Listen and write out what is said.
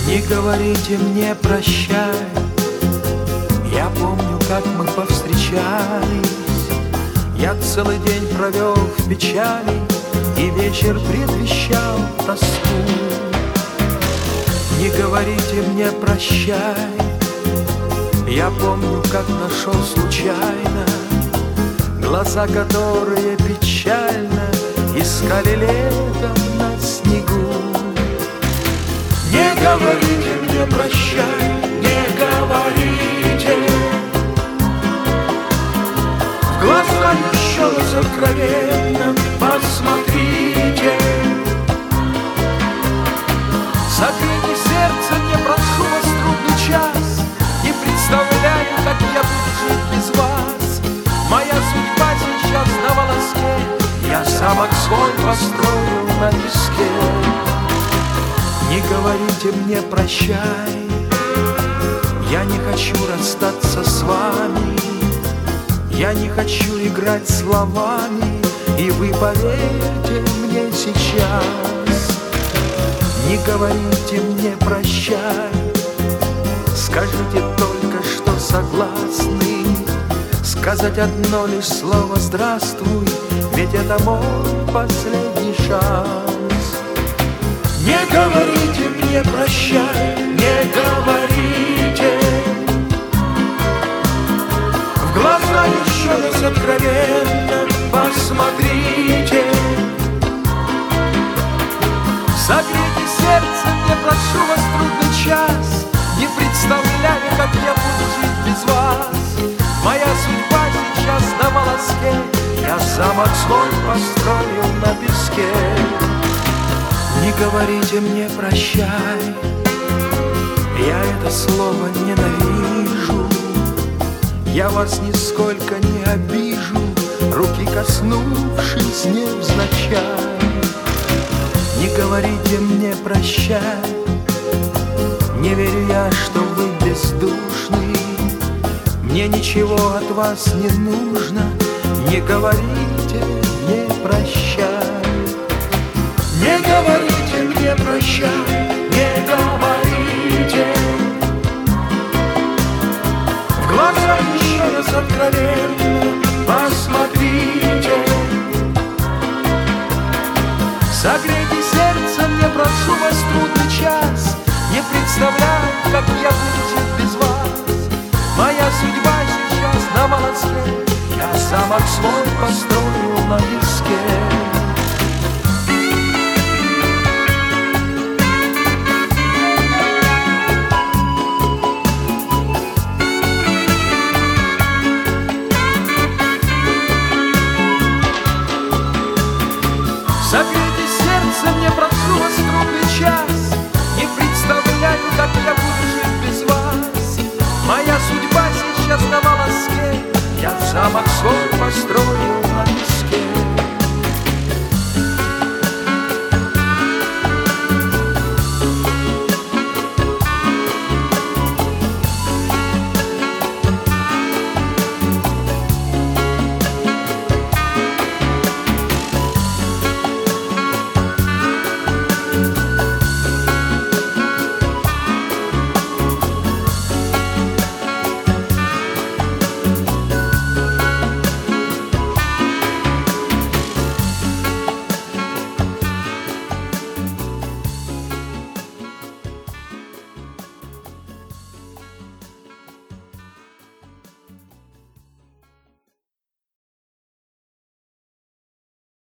Не говорите мне прощай, я помню, как мы повстречались. Я целый день провел в печали, и вечер предвещал тоску. Не говорите мне прощай, я помню, как нашел случайно глаза, которые печально искали летом на снегу. Не говорите мне прощай, не говорите. В глаза еще раз откровенно посмотрите. Согрейте сердце мне, прошу вас, трудный час. Не представляю, как я буду жить без вас. Моя судьба сейчас на волоске, я замок свой построил на песке. Не говорите мне прощай, я не хочу расстаться с вами. Я не хочу играть словами, и вы поверьте мне сейчас. Не говорите мне прощай, скажите только, что согласны. Сказать одно лишь слово «здравствуй», ведь это мой последний шанс. Не говорите мне прощай, не говорите. В глаза еще раз откровенно посмотрите. Согрейте сердце мне, прошу вас, трудный час. Не представляю, как я буду жить без вас. Моя судьба сейчас на волоске, я замок свой построил на песке. Не говорите мне прощай, я это слово ненавижу. Я вас нисколько не обижу, руки коснувшись невзначай. Не говорите мне прощай, не верю я, что вы бездушны. Мне ничего от вас не нужно, не говорите мне прощай. Не говорите мне прощай, не говорите. В глаза еще раз откровенно посмотрите. Согрейте сердце мне, прошу вас, трудный час. Не представляю, как я буду жить без вас. Моя судьба сейчас на волоске, я замок свой построил на песке.